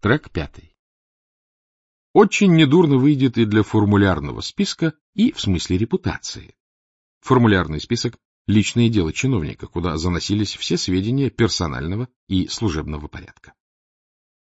Трек 5. Очень недурно выйдет и для формулярного списка, и в смысле репутации. Формулярный список — личное дело чиновника, куда заносились все сведения персонального и служебного порядка.